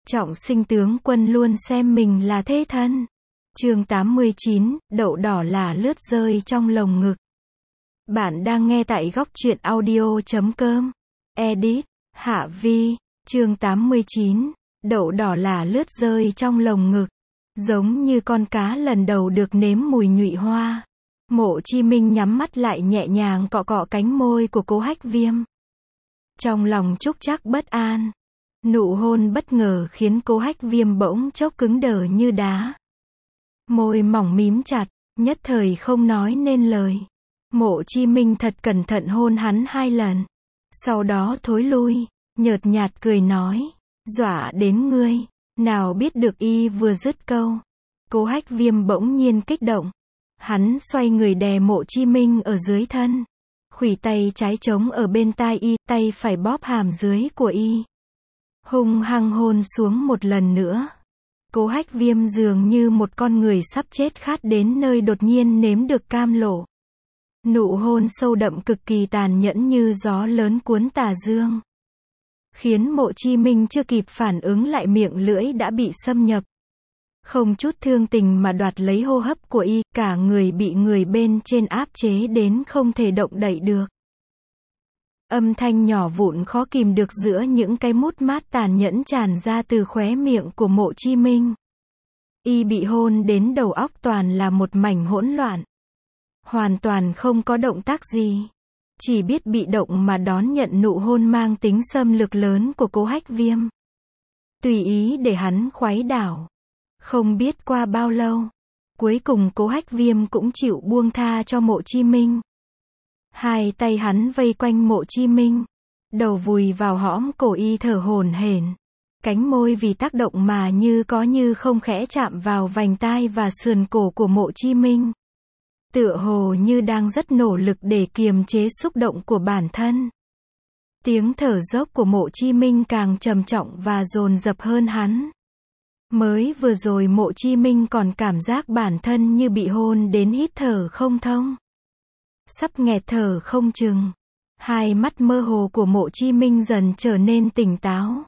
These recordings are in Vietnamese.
Trọng Sinh tướng quân luôn xem mình là thế thân. Chương 89, đậu đỏ là lướt rơi trong lồng ngực. Bạn đang nghe tại góc truyện audio.com. Edit, Hạ Vi, chương 89, đậu đỏ là lướt rơi trong lồng ngực. Giống như con cá lần đầu được nếm mùi nhụy hoa. Mộ Chi Minh nhắm mắt lại nhẹ nhàng cọ cọ cánh môi của Cố Hách Viêm. Trong lòng trúc trắc bất an. Nụ hôn bất ngờ khiến Cố Hách Viêm bỗng chốc cứng đờ như đá. Môi mỏng mím chặt, nhất thời không nói nên lời. Mộ Chi Minh thật cẩn thận hôn hắn 2 lần. Sau đó thối lui, nhợt nhạt cười nói, dọa đến ngươi. Nào biết được y vừa dứt câu. Cố Hách Viêm bỗng nhiên kích động. Hắn xoay người đè Mộ Chi Minh ở dưới thân. Khuỷu tay trái chống ở bên tai y, tay phải bóp hàm dưới của y. Hung hăng hôn xuống một lần nữa. Cố Hách Viêm dường như một con người sắp chết khát đến nơi đột nhiên nếm được cam lộ. Nụ hôn sâu đậm cực kỳ tàn nhẫn như gió lớn cuốn tà dương. Khiến Mộ Chi Minh chưa kịp phản ứng lại miệng lưỡi đã bị xâm nhập. Không chút thương tình mà đoạt lấy hô hấp của y, cả người bị người bên trên áp chế đến không thể động đậy được. Âm thanh nhỏ vụn khó kìm được giữa những cái mút mát tàn nhẫn tràn ra từ khóe miệng của Mộ Chi Minh. Y bị hôn đến đầu óc toàn là một mảnh hỗn loạn. Hoàn toàn không có động tác gì. Chỉ biết bị động mà đón nhận nụ hôn mang tính xâm lược lớn của Cố Hách Viêm. Tùy ý để hắn khuấy đảo. Không biết qua bao lâu. Cuối cùng Cố Hách Viêm cũng chịu buông tha cho Mộ Chi Minh. 2 tay hắn vây quanh Mộ Chi Minh. Đầu vùi vào hõm cổ y thở hổn hển. Cánh môi vì tác động mà như có như không khẽ chạm vào vành tai và sườn cổ của Mộ Chi Minh. Tựa hồ như đang rất nỗ lực để kiềm chế xúc động của bản thân. Tiếng thở dốc của Mộ Chi Minh càng trầm trọng và dồn dập hơn hắn. Mới vừa rồi Mộ Chi Minh còn cảm giác bản thân như bị hôn đến hít thở không thông. Sắp nghẹt thở không chừng. 2 mắt mơ hồ của Mộ Chi Minh dần trở nên tỉnh táo.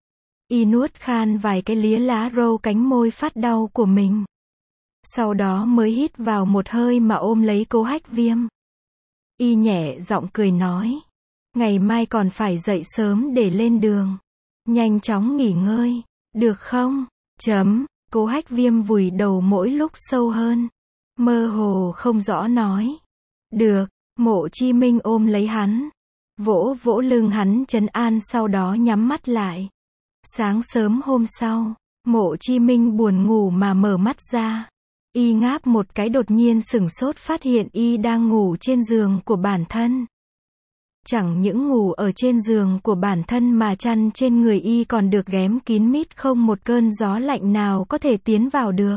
Y nuốt khan vài cái lía lá râu cánh môi phát đau của mình. Sau đó mới hít vào một hơi mà ôm lấy Cố Hách Viêm. Y nhẹ giọng cười nói. Ngày mai còn phải dậy sớm để lên đường. Nhanh chóng nghỉ ngơi. Được không? Cố Hách Viêm vùi đầu mỗi lúc sâu hơn. Mơ hồ không rõ nói. Được. Mộ Chi Minh ôm lấy hắn. Vỗ vỗ lưng hắn trấn an sau đó nhắm mắt lại. Sáng sớm hôm sau, Mộ Chi Minh buồn ngủ mà mở mắt ra. Y ngáp một cái đột nhiên sửng sốt phát hiện y đang ngủ trên giường của bản thân. Chẳng những ngủ ở trên giường của bản thân mà chăn trên người y còn được ghém kín mít không một cơn gió lạnh nào có thể tiến vào được.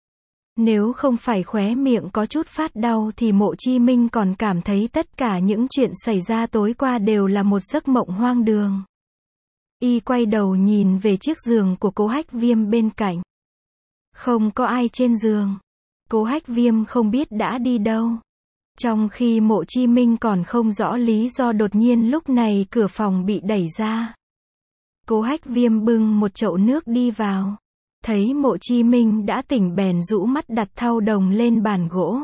Nếu không phải khóe miệng có chút phát đau thì Mộ Chi Minh còn cảm thấy tất cả những chuyện xảy ra tối qua đều là một giấc mộng hoang đường. Y quay đầu nhìn về chiếc giường của Cố Hách Viêm bên cạnh. Không có ai trên giường. Cố Hách Viêm không biết đã đi đâu. Trong khi Mộ Chi Minh còn không rõ lý do đột nhiên lúc này cửa phòng bị đẩy ra. Cố Hách Viêm bưng một chậu nước đi vào. Thấy Mộ Chi Minh đã tỉnh bèn rũ mắt đặt thau đồng lên bàn gỗ.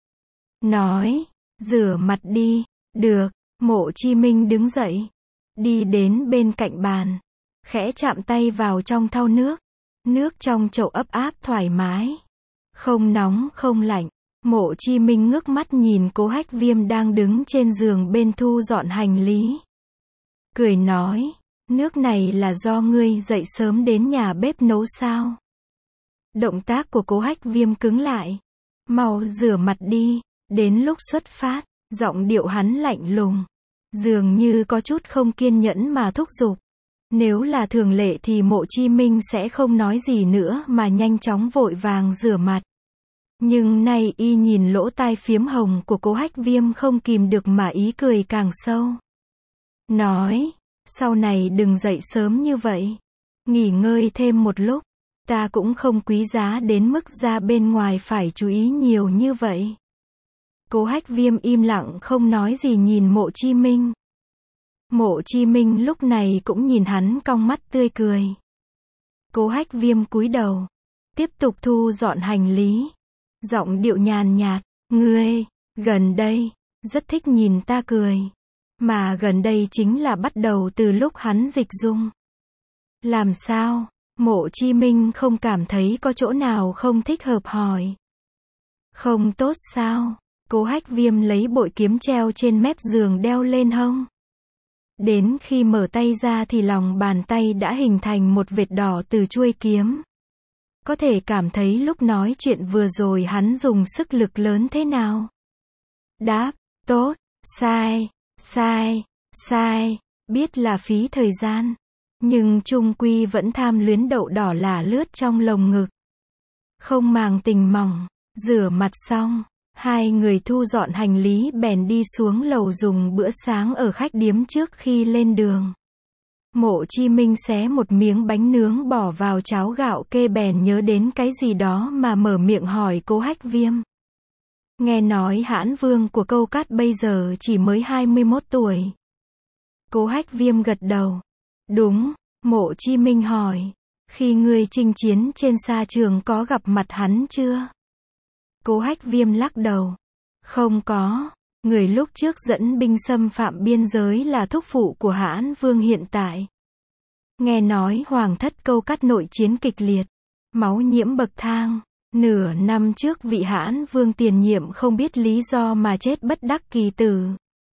Nói, rửa mặt đi. Được. Mộ Chi Minh đứng dậy. Đi đến bên cạnh bàn. Khẽ chạm tay vào trong thau nước. Nước trong chậu ấp áp thoải mái. Không nóng không lạnh. Mộ Chi Minh ngước mắt nhìn Cố Hách Viêm đang đứng trên giường bên thu dọn hành lý. Cười nói, nước này là do ngươi dậy sớm đến nhà bếp nấu sao? Động tác của Cố Hách Viêm cứng lại. Mau rửa mặt đi, đến lúc xuất phát, giọng điệu hắn lạnh lùng. Dường như có chút không kiên nhẫn mà thúc giục. Nếu là thường lệ thì Mộ Chi Minh sẽ không nói gì nữa mà nhanh chóng vội vàng rửa mặt. Nhưng nay y nhìn lỗ tai phiếm hồng của Cố Hách Viêm không kìm được mà ý cười càng sâu. Nói, sau này đừng dậy sớm như vậy. Nghỉ ngơi thêm một lúc. Ta cũng không quý giá đến mức ra bên ngoài phải chú ý nhiều như vậy. Cố Hách Viêm im lặng không nói gì nhìn Mộ Chi Minh. Mộ Chi Minh lúc này cũng nhìn hắn cong mắt tươi cười. Cố Hách Viêm cúi đầu, tiếp tục thu dọn hành lý. Giọng điệu nhàn nhạt, ngươi, gần đây, rất thích nhìn ta cười. Mà gần đây chính là bắt đầu từ lúc hắn dịch dung. Làm sao? Mộ Chi Minh không cảm thấy có chỗ nào không thích hợp hỏi. Không tốt sao? Cố Hách Viêm lấy bội kiếm treo trên mép giường đeo lên hông. Đến khi mở tay ra thì lòng bàn tay đã hình thành một vệt đỏ từ chuôi kiếm. Có thể cảm thấy lúc nói chuyện vừa rồi hắn dùng sức lực lớn thế nào. Đáp, tốt, sai, sai, sai, biết là phí thời gian. Nhưng chung quy vẫn tham luyến đậu đỏ lả lướt trong lồng ngực. Không màng tình mỏng, rửa mặt xong, hai người thu dọn hành lý bèn đi xuống lầu dùng bữa sáng ở khách điếm trước khi lên đường. Mộ Chi Minh xé một miếng bánh nướng bỏ vào cháo gạo kê bèn nhớ đến cái gì đó mà mở miệng hỏi Cố Hách Viêm. Nghe nói hãn vương của Câu Cát bây giờ chỉ mới 21 tuổi. Cố Hách Viêm gật đầu. Đúng, Mộ Chi Minh hỏi. Khi ngươi chinh chiến trên sa trường có gặp mặt hắn chưa? Cố Hách Viêm lắc đầu. Không có. Người lúc trước dẫn binh xâm phạm biên giới là thúc phụ của hãn vương hiện tại. Nghe nói hoàng thất Câu Cát nội chiến kịch liệt. Máu nhiễm bậc thang. Nửa năm trước vị hãn vương tiền nhiệm không biết lý do mà chết bất đắc kỳ tử.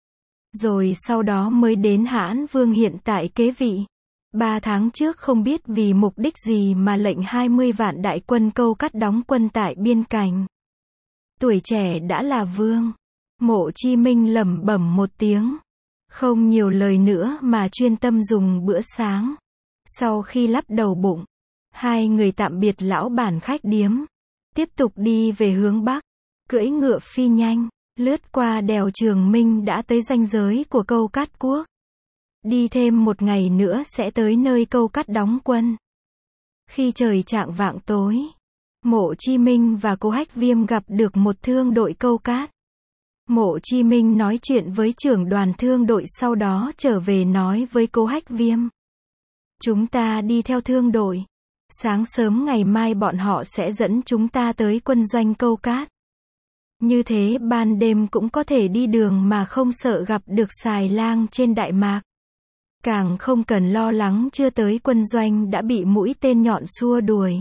Rồi sau đó mới đến hãn vương hiện tại kế vị. 3 tháng trước không biết vì mục đích gì mà lệnh 20 vạn đại quân Câu Cát đóng quân tại biên cảnh. Tuổi trẻ đã là vương. Mộ Chi Minh lẩm bẩm một tiếng. Không nhiều lời nữa mà chuyên tâm dùng bữa sáng. Sau khi lắp đầu bụng, hai người tạm biệt lão bản khách điếm. Tiếp tục đi về hướng Bắc. Cưỡi ngựa phi nhanh, lướt qua đèo Trường Minh đã tới ranh giới của Câu Cát quốc. Đi thêm một ngày nữa sẽ tới nơi Câu Cát đóng quân. Khi trời chạng vạng tối, Mộ Chi Minh và Cố Hách Viêm gặp được một thương đội Câu Cát. Mộ Chi Minh nói chuyện với trưởng đoàn thương đội sau đó trở về nói với Cố Hách Viêm. Chúng ta đi theo thương đội. Sáng sớm ngày mai bọn họ sẽ dẫn chúng ta tới quân doanh Câu Cát. Như thế ban đêm cũng có thể đi đường mà không sợ gặp được xài lang trên Đại Mạc. Càng không cần lo lắng chưa tới quân doanh đã bị mũi tên nhọn xua đuổi.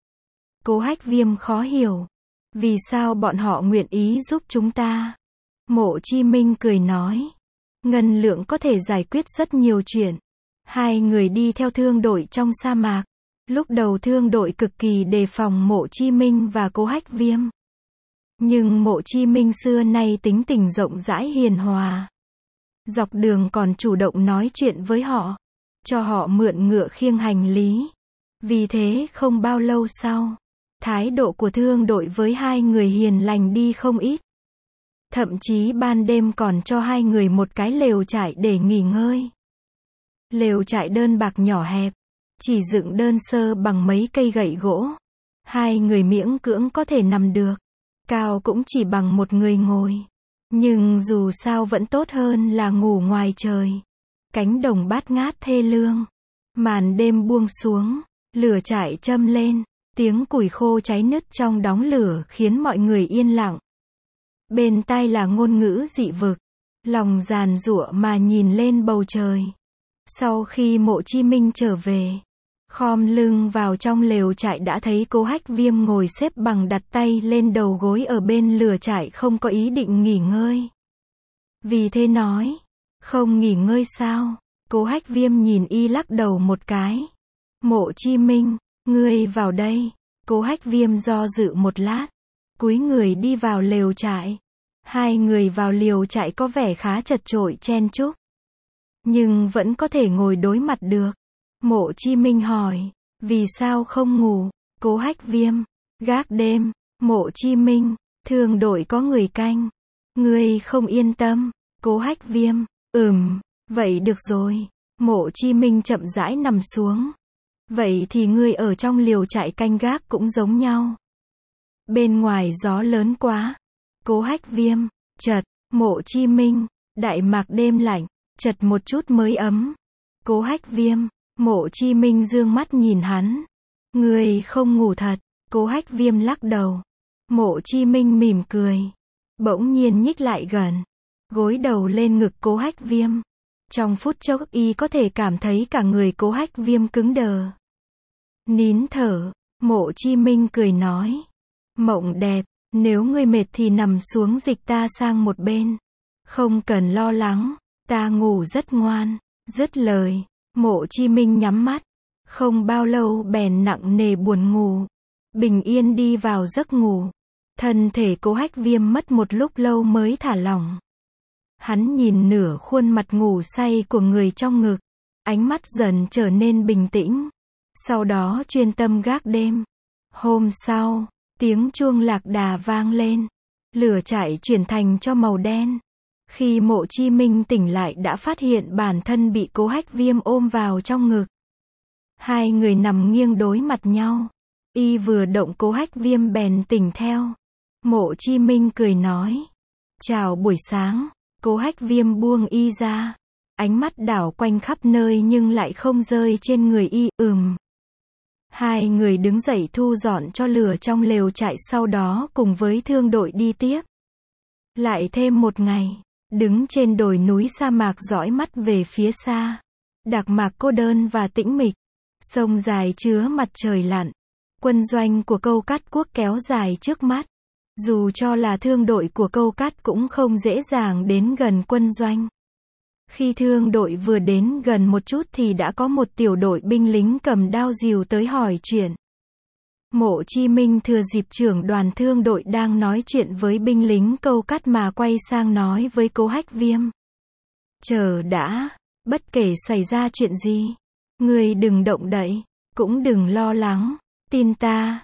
Cố Hách Viêm khó hiểu. Vì sao bọn họ nguyện ý giúp chúng ta? Mộ Chi Minh cười nói. Ngân lượng có thể giải quyết rất nhiều chuyện. Hai người đi theo thương đội trong sa mạc. Lúc đầu thương đội cực kỳ đề phòng Mộ Chi Minh và Cố Hách Viêm. Nhưng Mộ Chi Minh xưa nay tính tình rộng rãi hiền hòa. Dọc đường còn chủ động nói chuyện với họ. Cho họ mượn ngựa khiêng hành lý. Vì thế không bao lâu sau, thái độ của thương đội với hai người hiền lành đi không ít. Thậm chí ban đêm còn cho hai người một cái lều trại để nghỉ ngơi. Lều trại đơn bạc nhỏ hẹp, chỉ dựng đơn sơ bằng mấy cây gậy gỗ. Hai người miễn cưỡng có thể nằm được. Cao cũng chỉ bằng một người ngồi. Nhưng dù sao vẫn tốt hơn là ngủ ngoài trời. Cánh đồng bát ngát thê lương. Màn đêm buông xuống, lửa trại châm lên, tiếng củi khô cháy nứt trong đống lửa khiến mọi người yên lặng. Bên tai là ngôn ngữ dị vực, lòng giàn giụa mà nhìn lên bầu trời. Sau khi Mộ Chi Minh trở về, khom lưng vào trong lều trại đã thấy Cố Hách Viêm ngồi xếp bằng đặt tay lên đầu gối ở bên lửa trại không có ý định nghỉ ngơi. Vì thế nói, không nghỉ ngơi sao? Cố Hách Viêm nhìn y lắc đầu một cái. Mộ Chi Minh, ngươi vào đây. Cố Hách Viêm do dự một lát, cúi người đi vào lều trại. Hai người vào lều trại có vẻ khá chật chội chen chúc, nhưng vẫn có thể ngồi đối mặt được. Mộ Chi Minh hỏi, vì sao không ngủ? Cố Hách Viêm, gác đêm. Mộ Chi Minh, thương đội có người canh. Ngươi không yên tâm. Cố Hách Viêm, vậy được rồi. Mộ Chi Minh chậm rãi nằm xuống. Vậy thì ngươi ở trong liều trại canh gác cũng giống nhau. Bên ngoài gió lớn quá. Cố Hách Viêm, chật. Mộ Chi Minh, Đại Mạc đêm lạnh, chật một chút mới ấm. Cố Hách Viêm, Mộ Chi Minh dương mắt nhìn hắn. Người không ngủ thật, Cố Hách Viêm lắc đầu. Mộ Chi Minh mỉm cười. Bỗng nhiên nhích lại gần. Gối đầu lên ngực Cố Hách Viêm. Trong phút chốc y có thể cảm thấy cả người Cố Hách Viêm cứng đờ. Nín thở, Mộ Chi Minh cười nói. Mộng đẹp, nếu ngươi mệt thì nằm xuống dịch ta sang một bên. Không cần lo lắng, ta ngủ rất ngoan. Dứt lời, Mộ Chi Minh nhắm mắt. Không bao lâu bèn nặng nề buồn ngủ. Bình yên đi vào giấc ngủ. Thân thể Cố Hách Viêm mất một lúc lâu mới thả lỏng. Hắn nhìn nửa khuôn mặt ngủ say của người trong ngực. Ánh mắt dần trở nên bình tĩnh. Sau đó chuyên tâm gác đêm. Hôm sau, tiếng chuông lạc đà vang lên. Lửa trại chuyển thành cho màu đen. Khi Mộ Chi Minh tỉnh lại đã phát hiện bản thân bị Cố Hách Viêm ôm vào trong ngực. Hai người nằm nghiêng đối mặt nhau. Y vừa động Cố Hách Viêm bèn tỉnh theo. Mộ Chi Minh cười nói. Chào buổi sáng. Cố Hách Viêm buông y ra. Ánh mắt đảo quanh khắp nơi nhưng lại không rơi trên người y. Hai người đứng dậy thu dọn cho lửa trong lều trại, sau đó cùng với thương đội đi tiếp. Lại thêm một ngày. Đứng trên đồi núi sa mạc dõi mắt về phía xa. Đạc mạc cô đơn và tĩnh mịch. Sông dài chứa mặt trời lặn. Quân doanh của Câu Cát Quốc kéo dài trước mắt. Dù cho là thương đội của Câu Cát cũng không dễ dàng đến gần quân doanh. Khi thương đội vừa đến gần một chút thì đã có một tiểu đội binh lính cầm đao rìu tới hỏi chuyện. Mộ Chi Minh thừa dịp trưởng đoàn thương đội đang nói chuyện với binh lính Câu Cát mà quay sang nói với Cố Hách Viêm. Chờ đã, bất kể xảy ra chuyện gì, ngươi đừng động đậy, cũng đừng lo lắng, tin ta,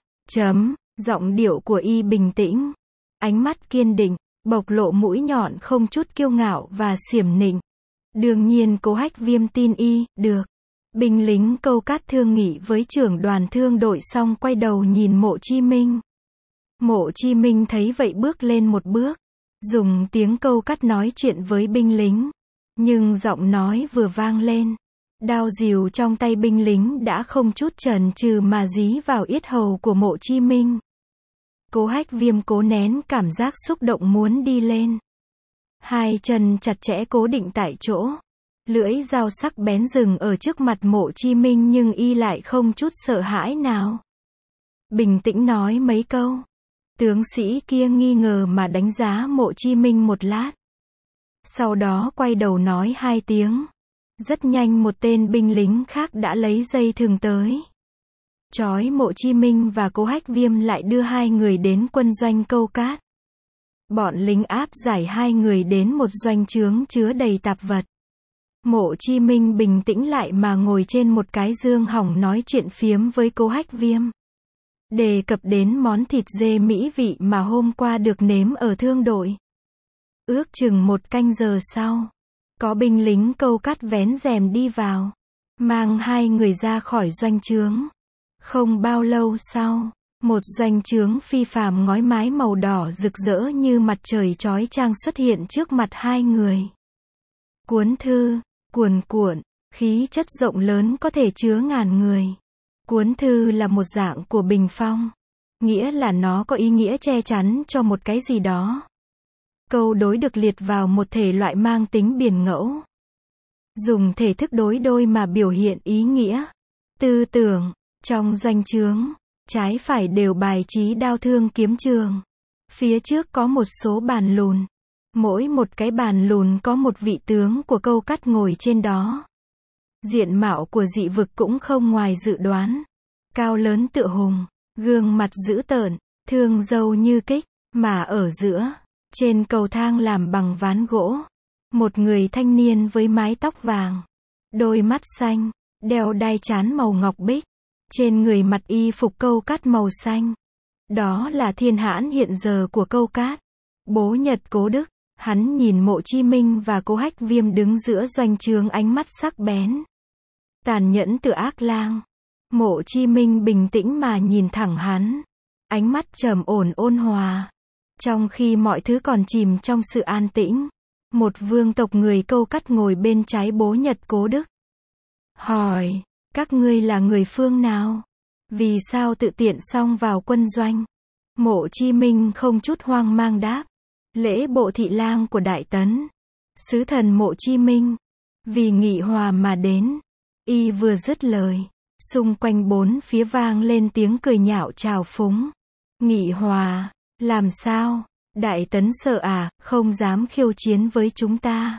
giọng điệu của y bình tĩnh, ánh mắt kiên định, bộc lộ mũi nhọn không chút kiêu ngạo và xiểm nịnh. Đương nhiên Cố Hách Viêm tin y, được. Binh lính Câu Cát thương nghị với trưởng đoàn thương đội xong quay đầu nhìn Mộ Chi Minh. Mộ Chi Minh thấy vậy bước lên một bước, dùng tiếng Câu Cát nói chuyện với binh lính. Nhưng giọng nói vừa vang lên, đao rìu trong tay binh lính đã không chút chần chừ mà dí vào yết hầu của Mộ Chi Minh. Cố Hách Viêm cố nén cảm giác xúc động muốn đi lên. Hai chân chặt chẽ cố định tại chỗ. Lưỡi dao sắc bén dừng ở trước mặt Mộ Chi Minh nhưng y lại không chút sợ hãi nào. Bình tĩnh nói mấy câu. Tướng sĩ kia nghi ngờ mà đánh giá Mộ Chi Minh một lát. Sau đó quay đầu nói hai tiếng. Rất nhanh một tên binh lính khác đã lấy dây thừng tới. Trói Mộ Chi Minh và Cố Hách Viêm lại đưa hai người đến quân doanh Câu Cát. Bọn lính áp giải hai người đến một doanh trướng chứa đầy tạp vật. Mộ Chi Minh bình tĩnh lại mà ngồi trên một cái giường hỏng nói chuyện phiếm với Cố Hách Viêm. Đề cập đến món thịt dê mỹ vị mà hôm qua được nếm ở thương đội. Ước chừng một canh giờ sau, có binh lính Câu Cát vén rèm đi vào, mang hai người ra khỏi doanh trướng. Không bao lâu sau, một doanh trướng phi phàm ngói mái màu đỏ rực rỡ như mặt trời chói chang xuất hiện trước mặt hai người. Cuốn thư, cuồn cuộn, khí chất rộng lớn có thể chứa ngàn người. Cuốn thư là một dạng của bình phong, nghĩa là nó có ý nghĩa che chắn cho một cái gì đó. Câu đối được liệt vào một thể loại mang tính biển ngẫu. Dùng thể thức đối đôi mà biểu hiện ý nghĩa, tư tưởng. Trong doanh trướng, trái phải đều bài trí đao thương kiếm trường. Phía trước có một số bàn lùn. Mỗi một cái bàn lùn có một vị tướng của Câu Cát ngồi trên đó. Diện mạo của dị vực cũng không ngoài dự đoán. Cao lớn tựa hùng, gương mặt dữ tợn, thương râu như kích, mà ở giữa, trên cầu thang làm bằng ván gỗ. Một người thanh niên với mái tóc vàng, đôi mắt xanh, đeo đai trán màu ngọc bích. Trên người mặc y phục Câu Cát màu xanh. Đó là thiên hãn hiện giờ của Câu Cát. Bố Nhật Cố Đức. Hắn nhìn Mộ Chi Minh và Cố Hách Viêm đứng giữa doanh trướng, ánh mắt sắc bén, tàn nhẫn tựa ác lang. Mộ Chi Minh bình tĩnh mà nhìn thẳng hắn. Ánh mắt trầm ổn ôn hòa. Trong khi mọi thứ còn chìm trong sự an tĩnh, một vương tộc người Câu Cát ngồi bên trái Bố Nhật Cố Đức. Hỏi, các ngươi là người phương nào? Vì sao tự tiện xông vào quân doanh? Mộ Chí Minh không chút hoang mang đáp. Lễ bộ thị lang của Đại Tấn. Sứ thần Mộ Chí Minh. Vì nghị hòa mà đến. Y vừa dứt lời. Xung quanh bốn phía vang lên tiếng cười nhạo trào phúng. Nghị hòa? Làm sao? Đại Tấn sợ à, không dám khiêu chiến với chúng ta.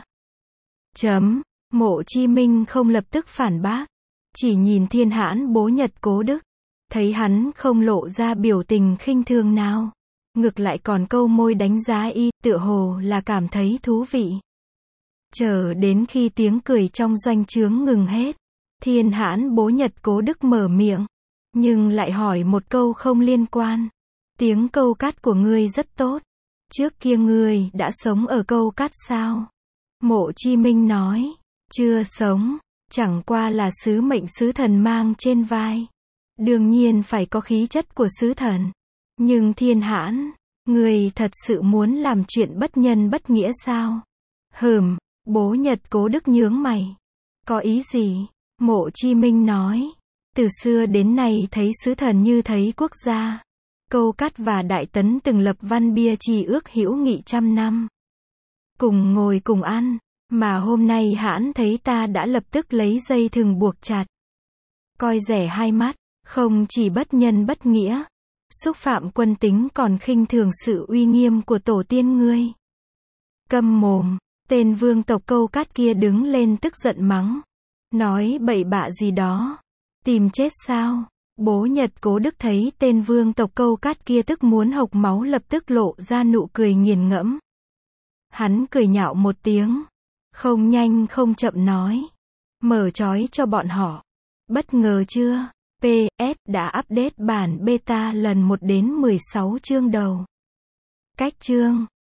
Mộ Chí Minh không lập tức phản bác. Chỉ nhìn Thiên Hãn Bố Nhật Cố Đức. Thấy hắn không lộ ra biểu tình khinh thường nào. Ngược lại còn câu môi đánh giá y, tựa hồ là cảm thấy thú vị. Chờ đến khi tiếng cười trong doanh trướng ngừng hết. Thiên Hãn Bố Nhật Cố Đức mở miệng. Nhưng lại hỏi một câu không liên quan. Tiếng câu cát của ngươi rất tốt. Trước kia ngươi đã sống ở câu cát sao? Mộ Chí Minh nói. Chưa sống. Chẳng qua là sứ mệnh sứ thần mang trên vai. Đương nhiên phải có khí chất của sứ thần. Nhưng Thiên Hãn, ngươi thật sự muốn làm chuyện bất nhân bất nghĩa sao? Bố Nhật Cố Đức nhướng mày. Có ý gì? Mộ Chí Minh nói. Từ xưa đến nay thấy sứ thần như thấy quốc gia. Câu Cát và Đại Tấn từng lập văn bia trì ước hữu nghị 100 năm. Cùng ngồi cùng ăn. Mà hôm nay Hãn thấy ta đã lập tức lấy dây thừng buộc chặt. Coi rẻ hai mắt. Không chỉ bất nhân bất nghĩa. Xúc phạm quân tính còn khinh thường sự uy nghiêm của tổ tiên ngươi. Câm mồm. Tên vương tộc Câu Cát kia đứng lên tức giận mắng. Nói bậy bạ gì đó. Tìm chết sao? Bố Nhật Cố Đức thấy tên vương tộc Câu Cát kia tức muốn hộc máu lập tức lộ ra nụ cười nghiền ngẫm. Hắn cười nhạo một tiếng. Không nhanh không chậm nói. Mở trói cho bọn họ. Bất ngờ chưa? PS đã update bản beta lần 1 đến 16 chương đầu. Cách chương